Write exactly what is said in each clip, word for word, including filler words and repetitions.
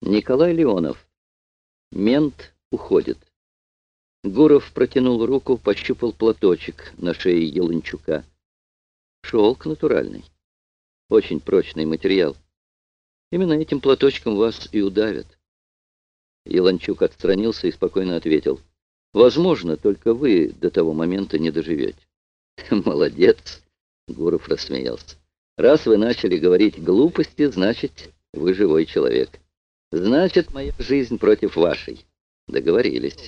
Николай Леонов. Мент уходит. Гуров протянул руку, пощупал платочек на шее Еланчука. Шелк натуральный. Очень прочный материал. Именно этим платочком вас и удавят. Еланчук отстранился и спокойно ответил. Возможно, только вы до того момента не доживете. Молодец, Гуров рассмеялся. Раз вы начали говорить глупости, значит, вы живой человек. Значит, моя жизнь против вашей. Договорились.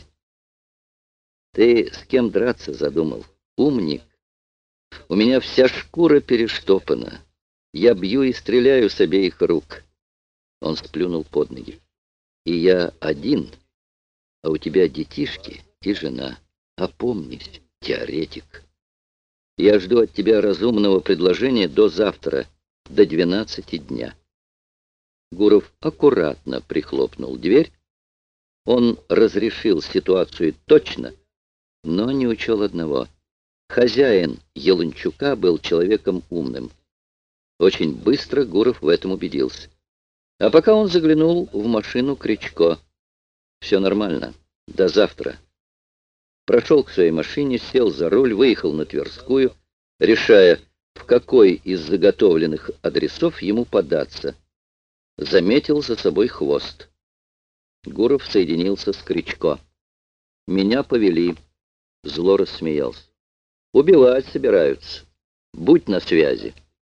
Ты с кем драться задумал? Умник. У меня вся шкура перештопана. Я бью и стреляю с обеих рук. Он сплюнул под ноги. И я один, а у тебя детишки и жена. Опомнись, теоретик. Я жду от тебя разумного предложения до завтра, до двенадцати дня. Гуров аккуратно прихлопнул дверь. Он разрешил ситуацию точно, но не учел одного. Хозяин Еланчука был человеком умным. Очень быстро Гуров в этом убедился. А пока он заглянул в машину Кричко. Все нормально. До завтра. Прошел к своей машине, сел за руль, выехал на Тверскую, решая, в какой из заготовленных адресов ему податься. Заметил за собой хвост. Гуров соединился с Кричко. «Меня повели», — зло рассмеялся. «Убивать собираются. Будь на связи».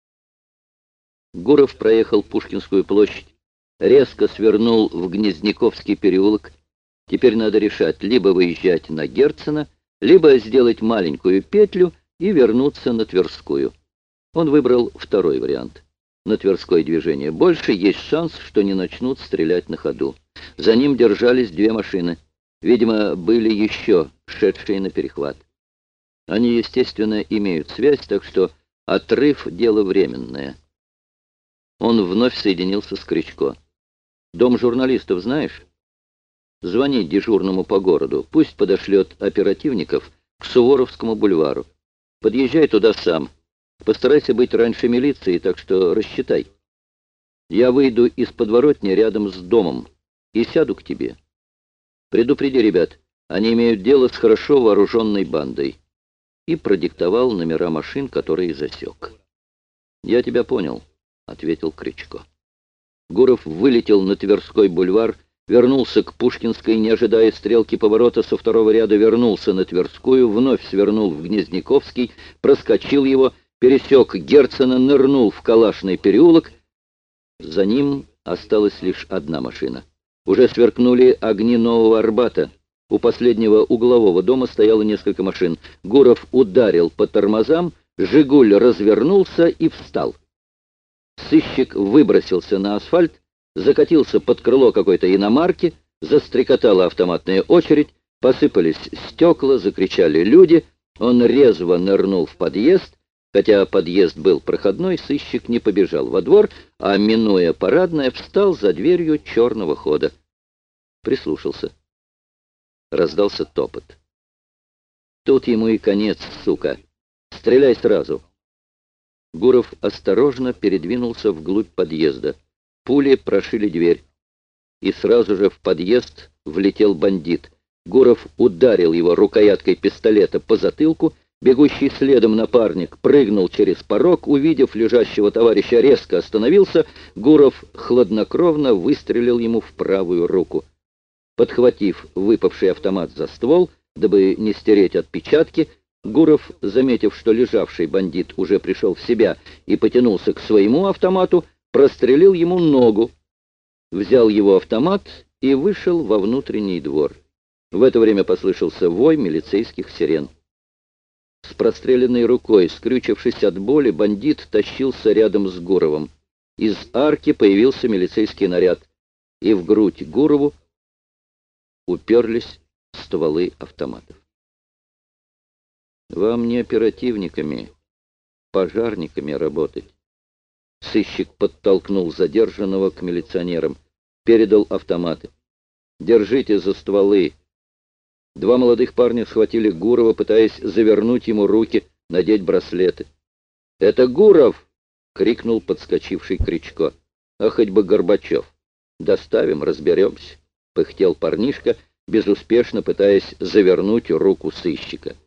Гуров проехал Пушкинскую площадь, резко свернул в Гнездняковский переулок. Теперь надо решать, либо выезжать на Герцена, либо сделать маленькую петлю и вернуться на Тверскую. Он выбрал второй вариант. На Тверской движение больше, есть шанс, что не начнут стрелять на ходу. За ним держались две машины. Видимо, были еще шедшие на перехват. Они, естественно, имеют связь, так что отрыв — дело временное. Он вновь соединился с Кричко. «Дом журналистов знаешь? Звони дежурному по городу, пусть подошлет оперативников к Суворовскому бульвару. Подъезжай туда сам. Постарайся быть раньше милиции, так что рассчитай. Я выйду из подворотни рядом с домом и сяду к тебе. Предупреди ребят, они имеют дело с хорошо вооруженной бандой». И продиктовал номера машин, которые засек. «Я тебя понял», — ответил Кричко. Гуров вылетел на Тверской бульвар, вернулся к Пушкинской, не ожидая стрелки поворота, со второго ряда вернулся на Тверскую, вновь свернул в Гнездняковский, проскочил его, пересек Герцена, нырнул в Калашный переулок. За ним осталась лишь одна машина. Уже сверкнули огни Нового Арбата. У последнего углового дома стояло несколько машин. Гуров ударил по тормозам, «Жигуль» развернулся и встал. Сыщик выбросился на асфальт, закатился под крыло какой-то иномарки, застрекотала автоматная очередь, посыпались стекла, закричали люди. Он резво нырнул в подъезд. Хотя подъезд был проходной, сыщик не побежал во двор, а, минуя Парадное, встал за дверью черного хода. Прислушался. Раздался топот. Тут ему и конец, сука. Стреляй сразу. Гуров осторожно передвинулся вглубь подъезда. Пули прошили дверь. И сразу же в подъезд влетел бандит. Гуров ударил его рукояткой пистолета по затылку. Бегущий следом напарник прыгнул через порог. Увидев лежащего товарища, резко остановился. Гуров хладнокровно выстрелил ему в правую руку. Подхватив выпавший автомат за ствол, дабы не стереть отпечатки, Гуров, заметив, что лежавший бандит уже пришел в себя и потянулся к своему автомату, прострелил ему ногу, взял его автомат и вышел во внутренний двор. В это время послышался вой милицейских сирен. С простреленной рукой, скрючившись от боли, бандит тащился рядом с Гуровым. Из арки появился милицейский наряд, и в грудь Гурову уперлись стволы автоматов. «Вам не оперативниками, пожарниками работать». Сыщик подтолкнул задержанного к милиционерам, передал автоматы. «Держите за стволы». Два молодых парня схватили Гурова, пытаясь завернуть ему руки, надеть браслеты. «Это Гуров!» — крикнул подскочивший Кричко. «А хоть бы Горбачев!» Доставим, разберемся, — пыхтел парнишка, безуспешно пытаясь завернуть руку сыщика.